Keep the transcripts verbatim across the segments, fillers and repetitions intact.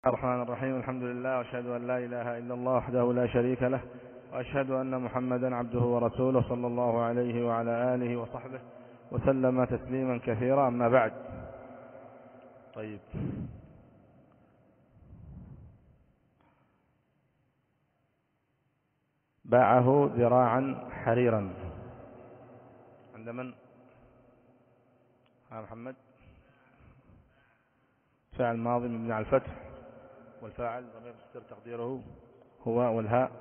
الرحمن الرحيم. الحمد لله، وأشهد أن لا إله إلا الله وحده لا شريك له، وأشهد أن محمدا عبده ورسوله صلى الله عليه وعلى آله وصحبه وسلم تسليما كثيرا. أما بعد. طيب، باعه ذراعا حريرا عند من؟ ها محمد. فعل ماضي مبني على الفتح، والفاعل ضمير مستتر تقديره هو، والهاء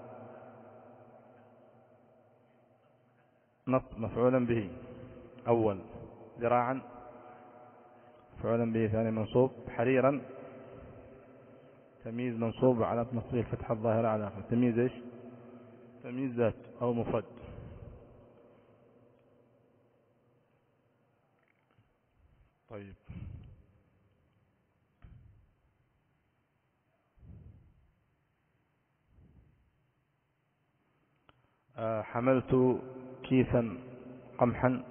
نصب مفعولا به أول، ذراعا مفعولا به ثاني منصوب، حريرا تمييز منصوب على نصبه الفتحة الظاهرة على آخر. تمييز ايش؟ تمييز ذات أو مفرد. طيب، آه حملت كيسا قمحا.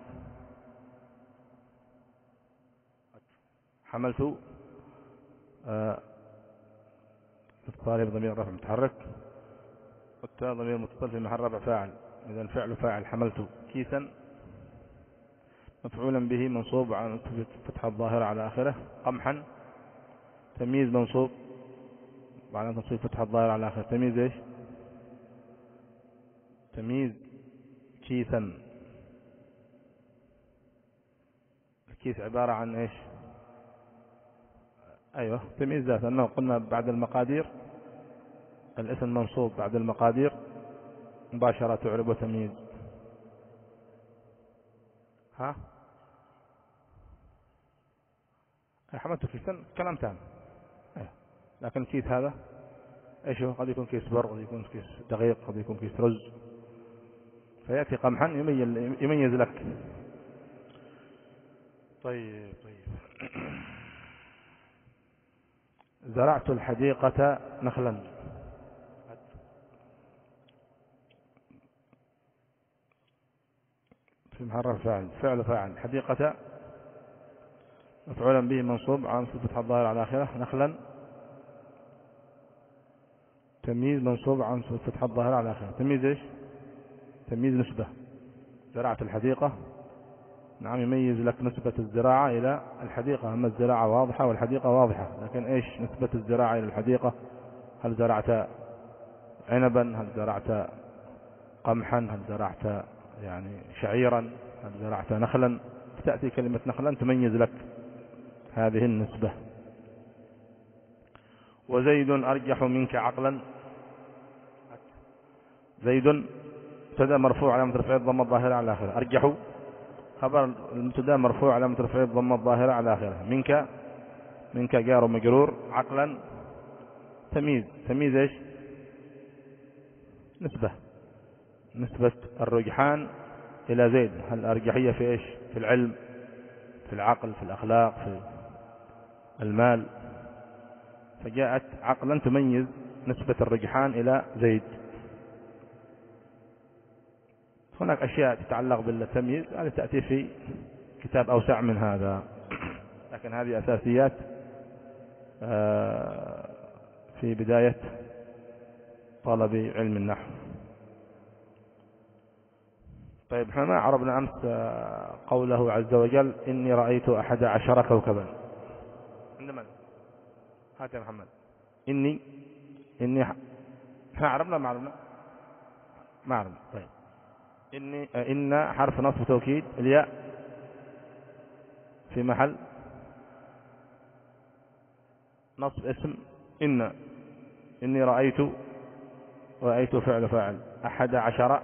حملت آه اتصالي بضمير رفع متحرك، والتاء ضمير متصل في محل رفع فاعل، إذا الفعل فاعل. حملت كيسا مفعولا به منصوب على فتحة الظاهرة على آخره. قمحا تمييز منصوب على تصوير فتحة الظاهرة على آخره. تمييز ايش؟ تمييز كيسا. الكيس عبارة عن ايش؟ ايوه، تمييز ذات، انه قلنا بعد المقادير الاسم منصوب بعد المقادير مباشرة تعرب وتمييز. ها حملت كيسا كلام تام، أيوه. لكن الكيس هذا ايش هو؟ قد يكون كيس بر، قد يكون كيس دقيق، قد يكون كيس رز، فيأتي قمحا يميز, يميز لك. طيب طيب زرعت الحديقة نخلا. في محل فاعل، فعل فاعل. حديقة مفعولا به منصوب عن فتحة الظاهرة على آخره. نخلا تمييز منصوب عن فتحة الظاهرة على آخره. تمييز ايش؟ تمييز نسبة. زرعت الحديقة، نعم، يميز لك نسبة الزراعة إلى الحديقة. أما الزراعة واضحة والحديقة واضحة، لكن إيش نسبة الزراعة إلى الحديقة؟ هل زرعت عنبا؟ هل زرعت قمحا؟ هل زرعت يعني شعيرا؟ هل زرعت نخلا؟ تأتي كلمة نخلا تميز لك هذه النسبة. وزيد أرجح منك عقلا. زيد مبتدا مرفوع علامة رفعه الضمة الظاهرة على آخره. أرجح خبر المبتدا مرفوع علامة رفعه الضمة الظاهرة على آخره. منك، منك جار مجرور. عقلا تمييز. تمييز ايش؟ نسبة، نسبة الرجحان إلى زيد. هل الأرجحية في ايش؟ في العلم، في العقل، في الأخلاق، في المال. فجاءت عقلا تميز نسبة الرجحان إلى زيد. هناك أشياء تتعلق بالتمييز هذه تأتي في كتاب أوسع من هذا، لكن هذه أساسيات في بداية طلب علم النحو. طيب، احنا ما عرفنا أمس قوله عز وجل إني رأيت أحد عشر كوكبا. عند من؟ هات يا محمد. إني إني احنا عرفنا ما عرفنا؟ ما عرفنا. طيب، إني إن حرف نصب توكيد، الياء في محل نصب اسم إن. إني رأيت، رأيت فعل فاعل. أحد عشر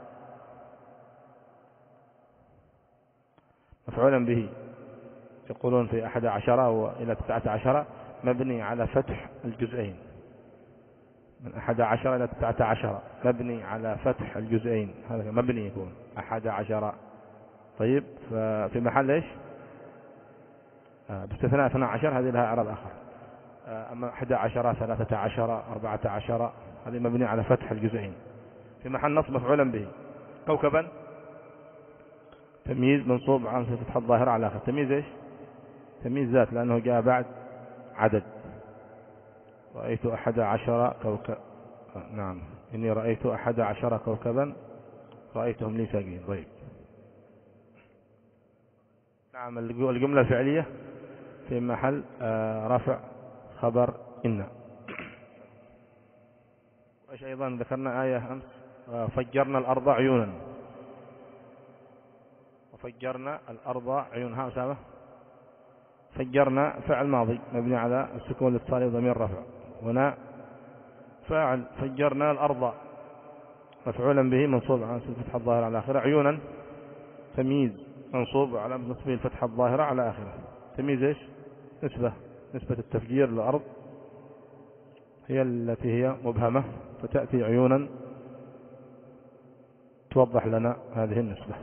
مفعولا به. يقولون في أحد عشر وإلى تسعة عشر مبني على فتح الجزئين. من أحد عشر إلى تسعة عشر مبني على فتح الجزئين، هذا مبني يكون أحد عشر. طيب، في محل إيش؟ آه باستثناء اثنا عشر، هذه لها إعراب آخر. آه أما أحد عشر، ثلاثة عشر، أربعة عشر، هذه مبني على فتح الجزئين. في محل نصب مفعولا به. كوكبا تمييز منصوب عن فتح الظاهرة على آخر. تمييز إيش؟ تمييز ذات، لأنه جاء بعد عدد. رأيت أحد عشر كوكب. نعم إني رأيت أحد عشر كوكبا رأيتهم لي ساجدين. طيب نعم الجملة الفعلية في محل رفع خبر إن. وإيش أيضا ذكرنا آية أمس فجرنا الأرض عيونا. وفجرنا الأرض عيونها أسامة. فجرنا فعل ماضي مبني على السكون الاتصالي وضمير رفع. هنا فاعل فجرنا الأرض مفعولا به منصوب على الفتحة الظاهرة على آخره. عيونا تمييز منصوب على نصبه الفتحة الظاهرة على آخره. تمييز إيش؟ نسبة نسبة التفجير للأرض هي التي هي مبهمة فتأتي عيونا توضح لنا هذه النسبة.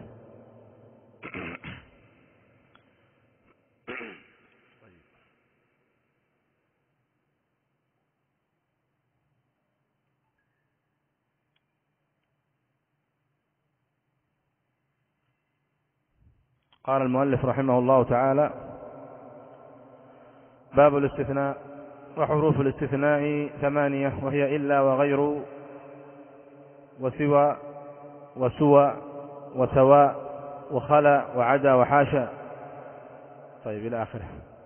قال المؤلف رحمه الله تعالى باب الاستثناء. وحروف الاستثناء ثمانية وهي إلا وغير وسوى وسوى وسواء وخلا وعدا وحاشا. طيب إلى آخره.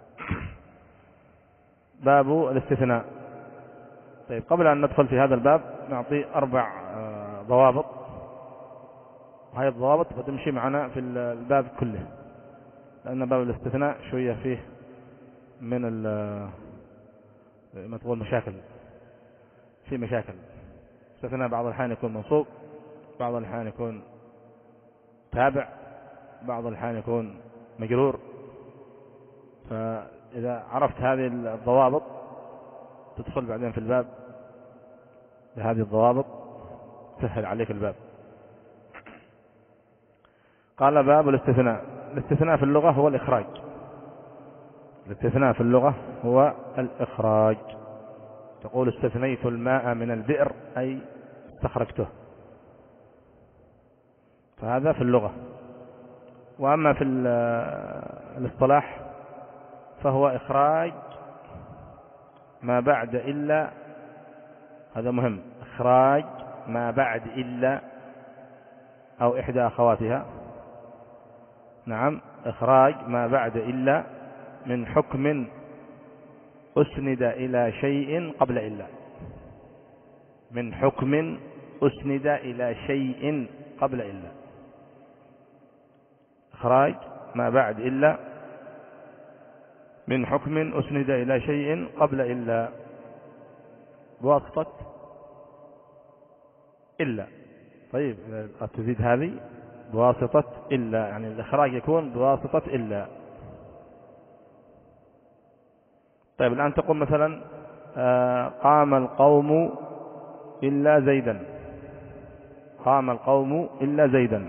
باب الاستثناء. طيب قبل أن ندخل في هذا الباب نعطي أربع ضوابط، وهذه الضوابط بتمشي معنا في الباب كله، لأن باب الاستثناء شوية فيه من ما تقول مشاكل، في مشاكل. استثناء بعض الأحيان يكون منصوب، بعض الأحيان يكون تابع، بعض الأحيان يكون مجرور. فإذا عرفت هذه الضوابط تدخل بعدين في الباب بهذه الضوابط تسهل عليك الباب. قال باب الاستثناء. الاستثناء في اللغة هو الإخراج. الاستثناء في اللغة هو الإخراج. تقول استثنيت الماء من البئر أي استخرجته، فهذا في اللغة. وأما في الاصطلاح فهو إخراج ما بعد إلا. هذا مهم، إخراج ما بعد إلا أو إحدى أخواتها. نعم إخراج ما بعد إلا من حكم أسند إلى شيء قبل إلا. من حكم أسند إلى شيء قبل إلا. إخراج ما بعد إلا من حكم أسند إلى شيء قبل إلا بواسطة إلا. طيب قد تزيد هذه بواسطة إلا، يعني الإخراج يكون بواسطة إلا. طيب الآن تقول مثلا آه قام القوم إلا زيدا. قام القوم إلا زيدا.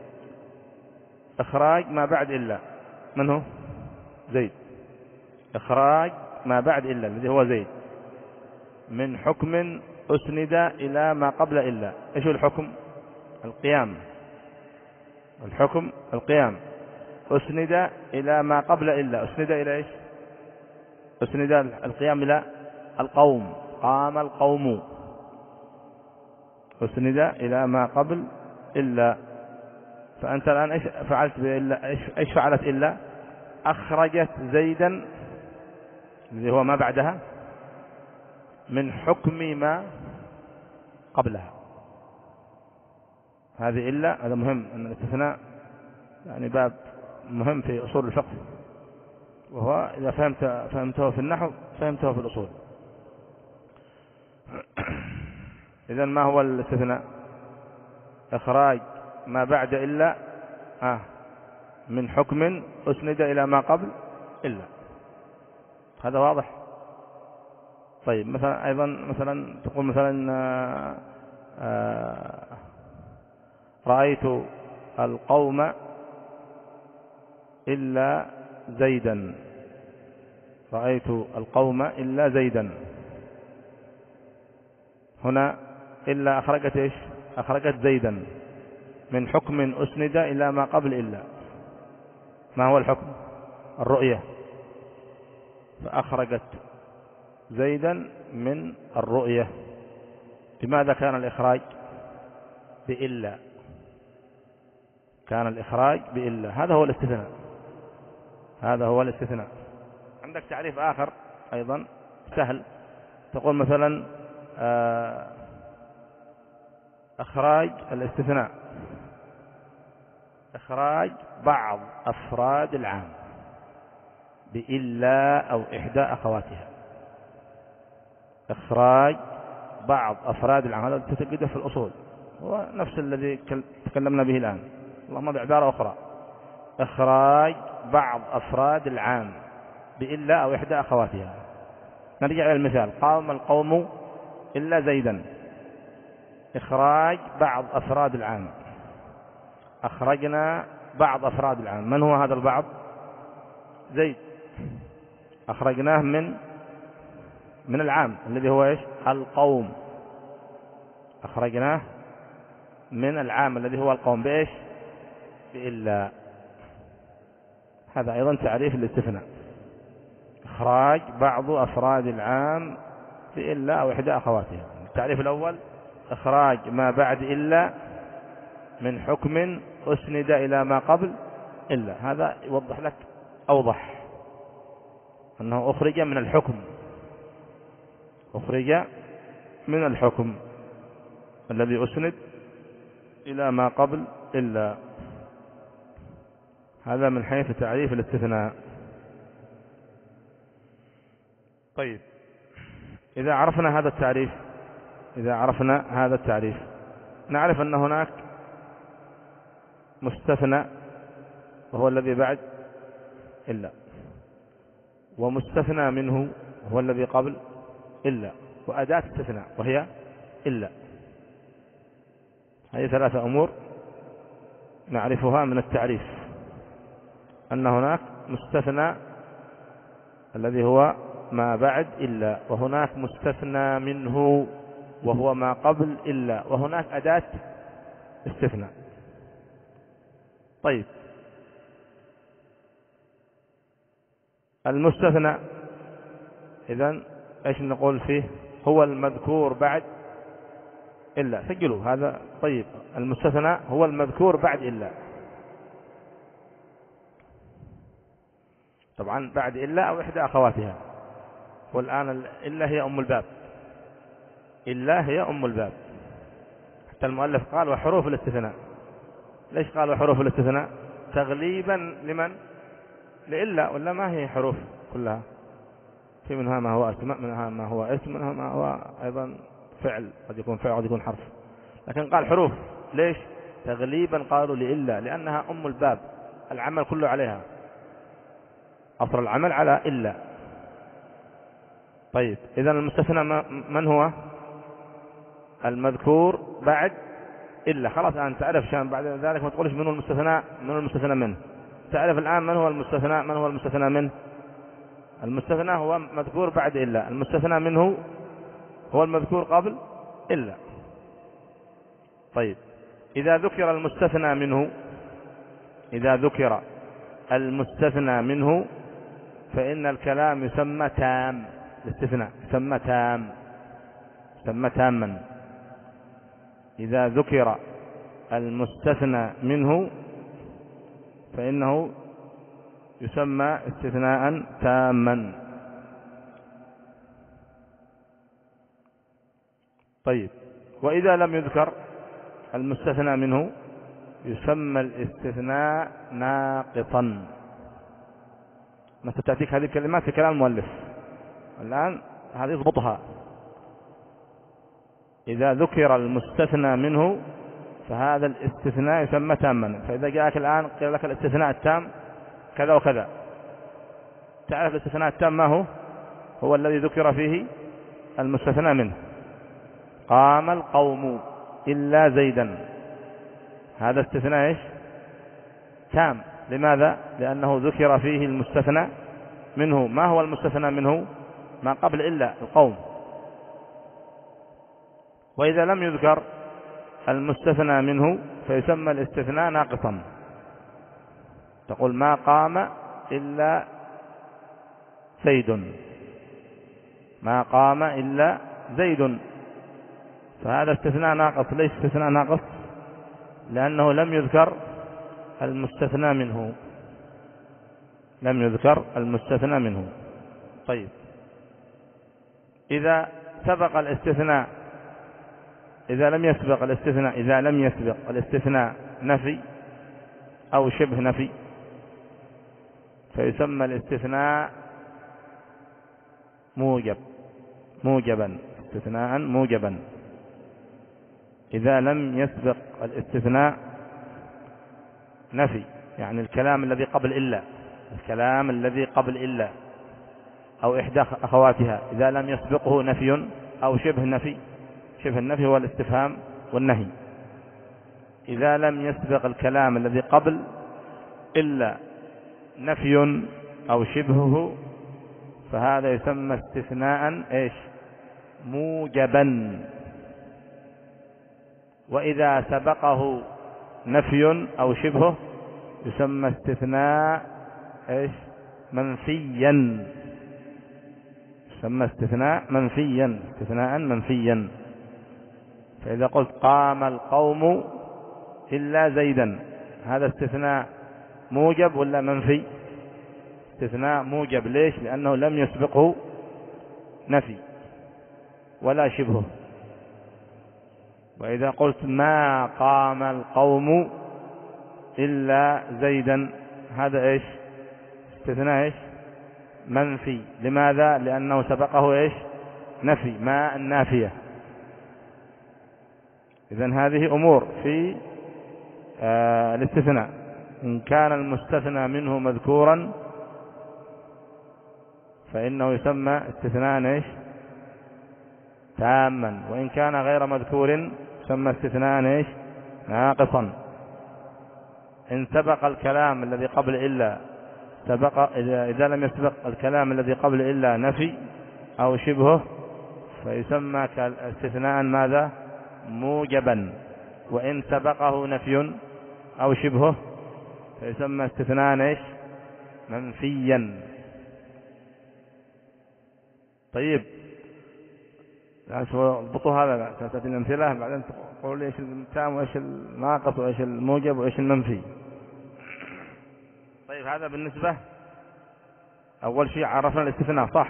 إخراج ما بعد إلا من هو؟ زيد. إخراج ما بعد إلا الذي هو زيد من حكم أسند إلى ما قبل إلا. إيش الحكم؟ القيام. الحكم القيام. أسند إلى ما قبل إلا. أسند إلى إيش؟ أسند القيام إلى القوم. قام القوم. أسند إلى ما قبل إلا. فأنت الآن إيش فعلت بإلا؟ إيش فعلت إلا؟ أخرجت زيدا الذي هو ما بعدها من حكم ما قبلها. هذه إلا. هذا مهم، أن الاستثناء يعني باب مهم في أصول الفقه، وهو إذا فهمت فهمته في النحو فهمته في الأصول. إذن ما هو الاستثناء؟ إخراج ما بعد إلا آه من حكم أسند إلى ما قبل إلا. هذا واضح. طيب مثلا أيضا مثلا تقول مثلا آه آه رأيت القوم إلا زيدا. رأيت القوم إلا زيدا. هنا إلا أخرجت إيش؟ أخرجت زيدا من حكم أسند إلى ما قبل إلا. ما هو الحكم؟ الرؤية. فأخرجت زيدا من الرؤية. لماذا كان الإخراج بإلا؟ كان الإخراج بإلا، هذا هو الاستثناء، هذا هو الاستثناء. عندك تعريف آخر أيضا سهل، تقول مثلا إخراج الاستثناء إخراج بعض أفراد العام بإلا أو إحدى أخواتها. إخراج بعض أفراد العام، هذا تجده في الأصول، هو نفس الذي تكلمنا به الآن، اللهم بعبارة أخرى. إخراج بعض أفراد العام بإلا أو إحدى أخواتها. نرجع إلى المثال: قام القوم إلا زيدا. إخراج بعض أفراد العام، أخرجنا بعض أفراد العام. من هو هذا البعض؟ زيد، أخرجناه من من العام الذي هو إيش؟ القوم. أخرجناه من العام الذي هو القوم بإيش؟ بإلا. هذا أيضا تعريف الاستثناء: إخراج بعض أفراد العام بإلا أو إحدى أخواتها. التعريف الأول: إخراج ما بعد إلا من حكم أسند إلى ما قبل إلا. هذا يوضح لك أوضح أنه أخرج من الحكم، أخرج من الحكم الذي أسند إلى ما قبل إلا. هذا من حيث تعريف الاستثناء. طيب، إذا عرفنا هذا التعريف إذا عرفنا هذا التعريف نعرف أن هناك مستثنى وهو الذي بعد إلا، ومستثنى منه هو الذي قبل إلا، وأداة استثناء وهي إلا. هذه ثلاثة أمور نعرفها من التعريف، أن هناك مستثنى الذي هو ما بعد إلا، وهناك مستثنى منه وهو ما قبل إلا، وهناك أداة استثناء. طيب، المستثنى إذن إيش نقول فيه؟ هو المذكور بعد إلا. سجلوا هذا. طيب، المستثنى هو المذكور بعد إلا. طبعا بعد إلا أو إحدى أخواتها. والآن إلا هي أم الباب، إلا هي أم الباب. حتى المؤلف قال وحروف الاستثناء. ليش قال وحروف الاستثناء؟ تغليبا لمن؟ لإلا، ولا ما هي حروف كلها؟ في منها ما هو اسم، منها ما هو اسم، منها ما هو أيضا فعل، قد يكون فعل قد يكون حرف، لكن قال حروف. ليش؟ تغليبا قالوا لإلا، لأنها أم الباب، العمل كله عليها، أصل العمل على إلا. طيب، إذا المستثنى من هو؟ المذكور بعد إلا. خلاص الآن تعرف، شان بعد ذلك ما تقولش منه المستثنى منه المستثنى منه. تعرف الآن من هو المستثنى من هو المستثنى منه. المستثنى هو مذكور بعد إلا، المستثنى منه هو المذكور قبل إلا. طيب، إذا ذكر المستثنى منه إذا ذكر المستثنى منه فإن الكلام يسمى تام. الاستثناء يسمى تام، يسمى تاما. إذا ذكر المستثنى منه فإنه يسمى استثناء تاما. طيب، وإذا لم يذكر المستثنى منه يسمى الاستثناء ناقصا. ما ستأتيك هذه الكلمات في كلام المؤلف الآن، هذه اضبطها. إذا ذكر المستثنى منه فهذا الاستثناء يسمى تاما. فإذا جاءك الآن قيل لك الاستثناء التام كذا وكذا، تعرف الاستثناء التام ما هو؟ هو الذي ذكر فيه المستثنى منه. قام القوم إلا زيدا، هذا استثناء إيش؟ تام. لماذا؟ لأنه ذكر فيه المستثنى منه. ما هو المستثنى منه؟ ما قبل إلا، القوم. وإذا لم يذكر المستثنى منه فيسمى الاستثناء ناقصا. تقول ما قام إلا زيد، ما قام إلا زيد، فهذا استثناء ناقص. ليس استثناء ناقص لأنه لم يذكر المستثنى منه، لم يذكر المستثنى منه. طيب إذا سبق الاستثناء، إذا لم يسبق الاستثناء إذا لم يسبق الاستثناء نفي أو شبه نفي فيسمى الاستثناء موجب، موجبا، استثناء موجبا. إذا لم يسبق الاستثناء نفي، يعني الكلام الذي قبل إلا، الكلام الذي قبل إلا أو إحدى أخواتها، إذا لم يسبقه نفي أو شبه نفي، شبه النفي هو الاستفهام والنهي. إذا لم يسبق الكلام الذي قبل إلا نفي أو شبهه فهذا يسمى استثناء إيش؟ موجبا. وإذا سبقه نفي أو شبهه يسمى استثناء إيش؟ منفيا، يسمى استثناء منفيا، استثناء منفيا. فإذا قلت قام القوم إلا زيدا، هذا استثناء موجب ولا منفي؟ استثناء موجب. ليش؟ لأنه لم يسبقه نفي ولا شبهه. وإذا قلت ما قام القوم إلا زيدا، هذا إيش؟ استثناء إيش؟ منفي. لماذا؟ لأنه سبقه إيش؟ نفي، ما النافية. إذن هذه أمور في آه الاستثناء. إن كان المستثنى منه مذكورا فإنه يسمى استثناء إيش؟ تاما. وإن كان غير مذكور يسمى استثناء إيش؟ ناقصا. إن سبق الكلام الذي قبل إلا سبق، إذا, إذا لم يسبق الكلام الذي قبل إلا نفي أو شبهه فيسمى استثناء ماذا؟ موجبا. وإن سبقه نفي أو شبهه فيسمى استثناء إيش؟ منفيا. طيب اضبطوا هذا، تأتي الأمثلة بعدين تقولوا لي إيش التام وإيش الناقص وإيش الموجب وإيش المنفي. طيب هذا بالنسبة، أول شيء عرفنا الاستثناء صح.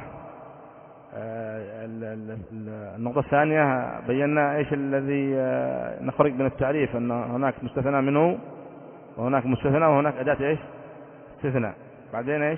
النقطة الثانية بينا إيش الذي نخرج من التعريف، أن هناك مستثنى منه وهناك مستثنى وهناك أداة إيش؟ استثناء. بعدين إيش؟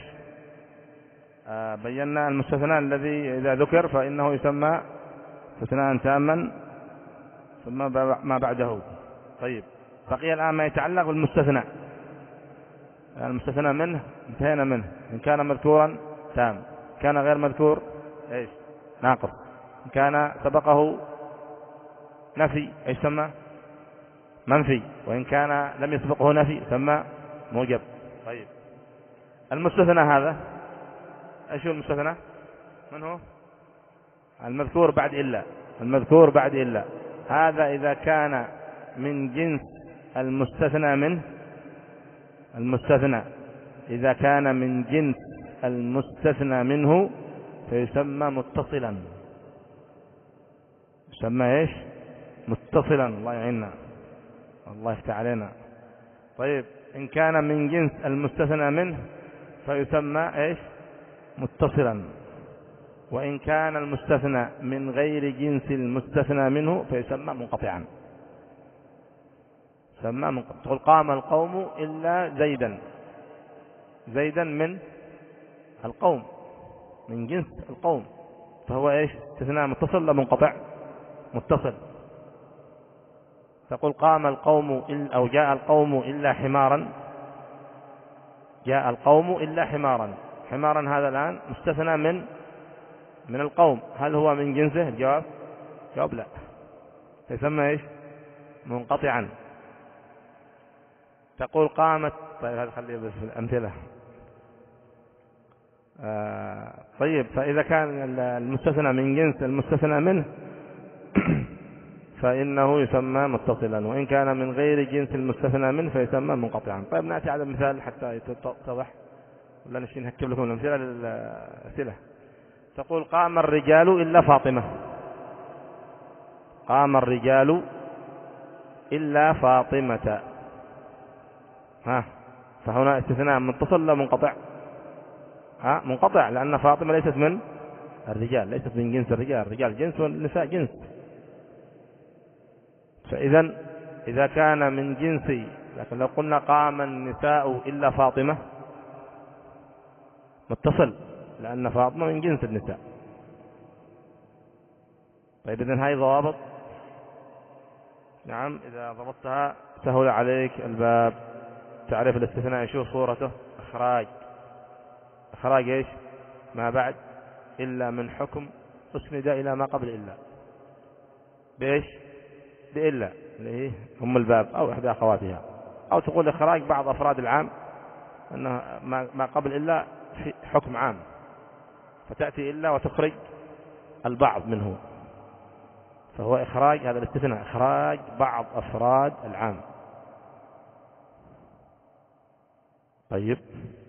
بينا المستثنى الذي إذا ذكر فإنه يسمى استثناء تاما ثم ما بعده. طيب بقي الآن ما يتعلق بالمستثنى. المستثنى منه انتهينا منه. إن كان مذكورا تام، كان غير مذكور إيش؟ ناقص. إن كان سبقه نفي إيش سمى؟ منفي. وإن كان لم يسبقه نفي سمى موجب. طيب المستثنى هذا ايش هو المستثنى؟ من هو؟ المذكور بعد إلا، المذكور بعد إلا. هذا إذا كان من جنس المستثنى منه، المستثنى إذا كان من جنس المستثنى منه فيسمى متصلا. يسمى ايش؟ متصلا. الله يعيننا، الله يفتح علينا. طيب إن كان من جنس المستثنى منه فيسمى ايش؟ متصلا. وإن كان المستثنى من غير جنس المستثنى منه فيسمى منقطعا. سمى منقطع. تقول قام القوم إلا زيدا، زيدا من القوم، من جنس القوم، فهو ايش؟ استثناء متصل ولا منقطع؟ متصل. تقول قام القوم أو جاء القوم إلا حمارا، جاء القوم إلا حمارا. حمارا هذا الآن مستثنى من من القوم، هل هو من جنسه؟ الجواب جواب لا، يسمى ايش؟ منقطعا. تقول قامت، طيب هذا خليه بس في الأمثلة. آه طيب فإذا كان المستثنى من جنس المستثنى منه فإنه يسمى متصلا، وإن كان من غير جنس المستثنى منه فيسمى منقطعا. طيب نأتي على مثال حتى يتضح، ولا نشي نهكب لكم الأمثلة للأسئلة. تقول قام الرجال إلا فاطمة، قام الرجال إلا فاطمة، ها فهنا استثناء متصل لا منقطع؟ ها منقطع، لأن فاطمة ليست من الرجال، ليست من جنس الرجال، الرجال جنس والنساء جنس. فإذا إذا كان من جنسي، لكن لو قلنا قام النساء إلا فاطمة متصل، لأن فاطمة من جنس النساء. طيب إذن هاي ضوابط، نعم إذا ضبطتها سهل عليك الباب، تعرف الاستثناء شو صورته؟ إخراج، إخراج إيش؟ ما بعد إلا من حكم أسند إلى ما قبل إلا، بإيش؟ بإلا اللي هي أم الباب أو إحدى أخواتها، أو تقول إخراج بعض أفراد العام، أنه ما قبل إلا في حكم عام، فتأتي إلا وتخرج البعض منه، فهو إخراج، هذا الاستثناء إخراج بعض أفراد العام. طيب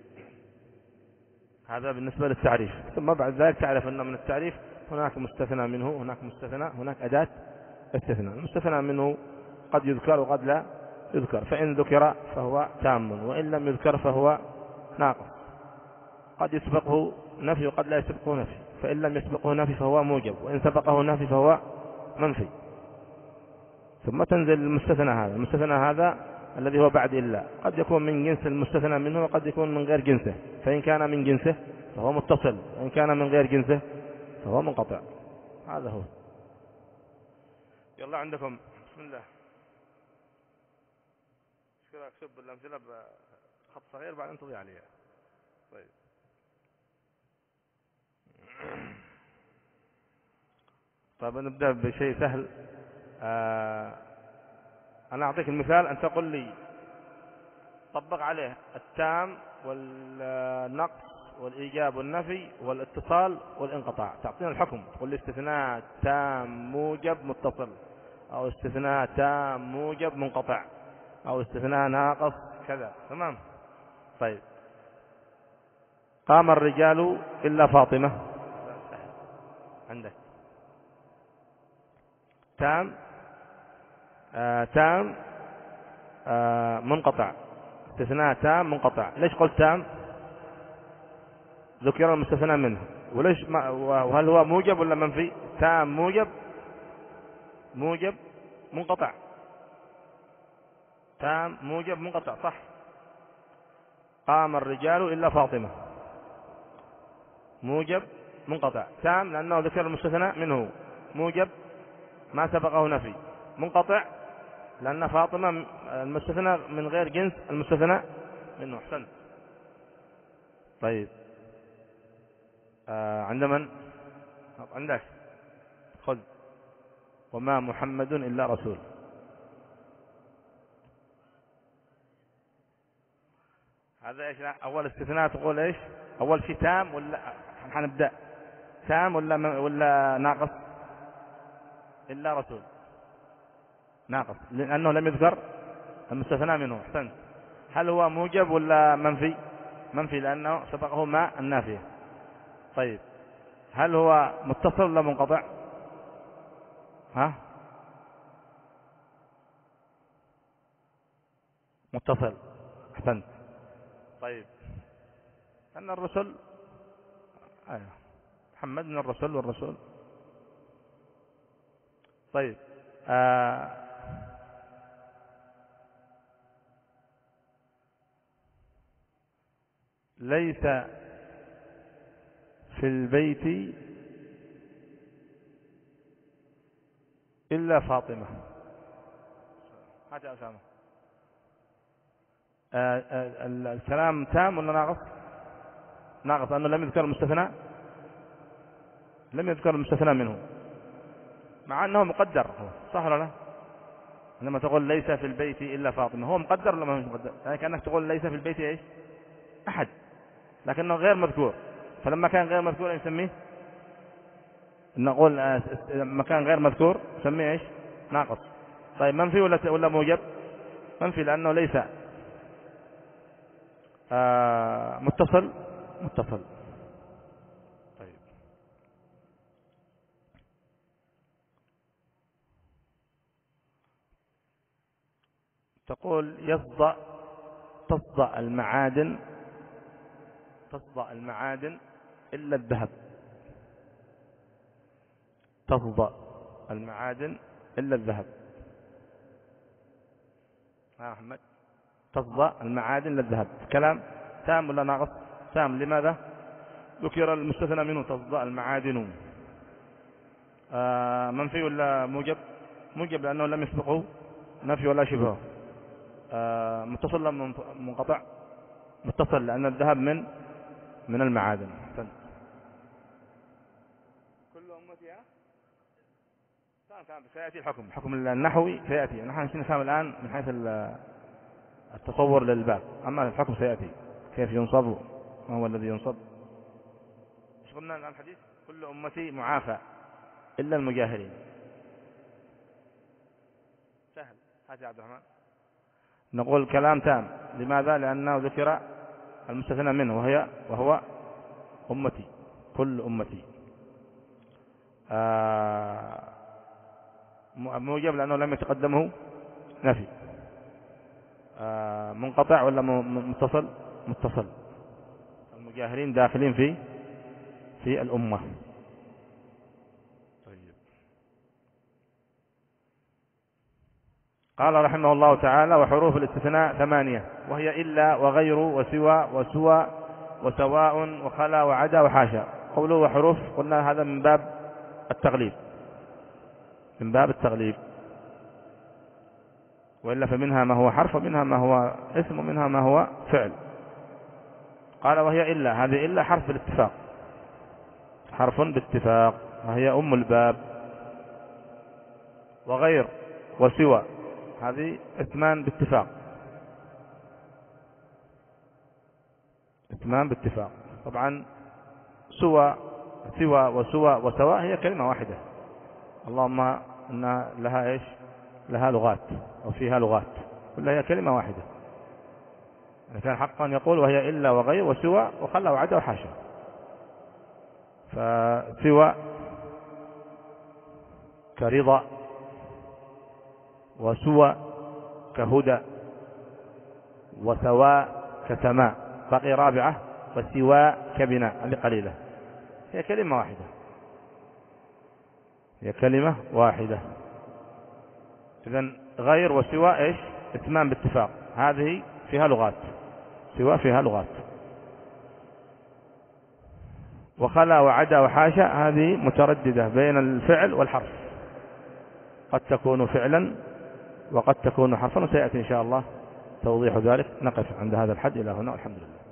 هذا بالنسبة للتعريف. ثم بعد ذلك تعرف أن من التعريف هناك مستثنى منه، هناك مستثنى، هناك أداة استثناء. المستثنى منه قد يذكر وقد لا يذكر، فإن ذكر فهو تام، وإن لم يذكر فهو ناقص، قد يسبقه نفي وقد لا يسبقه نفي، فإن لم يسبقه نفي فهو موجب، وإن سبقه نفي فهو منفي. ثم تنزل المستثنى هذا، المستثنى هذا الذي هو بعد إلا قد يكون من جنس المستثنى منه وقد يكون من غير جنسه، فإن كان من جنسه فهو متصل، وإن كان من غير جنسه فهو منقطع. هذا هو. يلا عندكم بسم الله. اكتب الأمثلة بخط صغير بعدين تضيع عليها. طيب طيب نبدأ بشيء سهل. آه أنا أعطيك المثال، أن تقول لي طبق عليه التام والنقص والإيجاب والنفي والاتصال والانقطاع، تعطينا الحكم، تقول لي استثناء تام موجب متصل، أو استثناء تام موجب منقطع، أو استثناء ناقص كذا. تمام. طيب قام الرجال إلا فاطمة، عندك تام آه تام آه منقطع، استثناء تام منقطع. ليش قلت تام؟ ذكر المستثنى منه، وليش ما وهل هو موجب ولا منفي؟ تام موجب، موجب منقطع، تام موجب منقطع، صح. قام الرجال إلا فاطمة، موجب منقطع، تام لأنه ذكر المستثنى منه، موجب ما سبقه نفي، منقطع لأن فاطمة المستثنى من غير جنس المستثنى منه. أحسن. طيب آه عند من؟ عندك، خذ وما محمد إلا رسول. هذا إيش؟ أول استثناء تقول إيش؟ أول شيء تام ولا حنبدأ تام ولا ولا ناقص؟ إلا رسول ناقص، لأنه لم يذكر المستثنى منه. أحسنت. هل هو موجب ولا منفي؟ منفي لأنه سبقه ما النافية. طيب هل هو متصل ولا منقطع؟ ها متصل. أحسنت. طيب أن الرسل آه. محمد من الرسل والرسول. طيب آه. ليس في البيت إلا فاطمة. هذا أسامة. آه آه الكلام تام ولا ناقص؟ ناقص لأنه لم يذكر المستثنى، لم يذكر المستثنى منه، مع أنه مقدر، صح ولا لا؟ لما تقول ليس في البيت إلا فاطمة، هو مقدر ولا ما هو مقدر؟ يعني كأنك تقول ليس في البيت إيش؟ أحد، لكنه غير مذكور، فلما كان غير مذكور نسميه، نقول لما كان غير مذكور نسميه إيش؟ ناقص. طيب منفي ولا ولا موجب؟ منفي لأنه ليس آه متصل، متصل. طيب تقول يصدأ تصدأ المعادن تصدأ المعادن إلا الذهب. تصدأ المعادن إلا الذهب. ها محمد، تصدأ المعادن إلا الذهب، كلام تام ولا ناقص؟ تام. لماذا؟ ذكر المستثنى منه تصدأ المعادن. آه منفي ولا موجب؟ موجب لأنه لم يسبقه نفي ولا شبهه. آه متصل ولا منقطع؟ متصل لأن الذهب من من المعادن. كل أمتي تمام تمام. سيأتي الحكم، حكم النحوي سيأتي، نحن نفهم الآن من حيث التصور للباب، أما الحكم سيأتي كيف ينصب، ما هو الذي ينصب. ايش قلنا الآن الحديث؟ كل أمتي معافى إلا المجاهرين. سهل. هات يا عبد الرحمن. نقول كلام تام. لماذا؟ لأنه ذكر المستثنى منه وهي وهو أمتي، كل أمتي. آه موجب لأنه لم يتقدمه نفي. آه منقطع ولا متصل؟ متصل. المجاهرين داخلين في في الأمة. طيب. قال رحمه الله تعالى: وحروف الاستثناء ثمانية، وهي إلا وغير وسوى وسوى وسواء وخلا وعدا وحاشا. قوله وحروف، قلنا هذا من باب التغليب، من باب التغليب، وإلا فمنها ما هو حرف ومنها ما هو اسم ومنها ما هو فعل. قال وهي إلا، هذه إلا حرف بالاتفاق، حرف باتفاق، وهي أم الباب. وغير وسوى، هذه اسمان باتفاق، اسمان باتفاق. طبعا سوى سوى وسوى وسواء هي كلمة واحدة، اللهم أن لها إيش؟ لها لغات أو فيها لغات، كلها هي كلمة واحدة. يعني كان حقا يقول وهي إلا وغير وسوى وخلا وعدا وحاشا. فسوى كرضا، وسوى كهدى، وسواء كسماء. باقي رابعة وسوى كبناء، هذه قليلة. هي كلمة واحدة، هي كلمة واحدة. إذن غير وسوى إيش؟ اسمان باتفاق، هذه فيها لغات، سوى فيها لغات. وخلا وعدا وحاشا هذه مترددة بين الفعل والحرف، قد تكون فعلا وقد تكون حرفا، وسيأتي إن شاء الله توضيح ذلك. نقف عند هذا الحد إلى هنا، والحمد لله.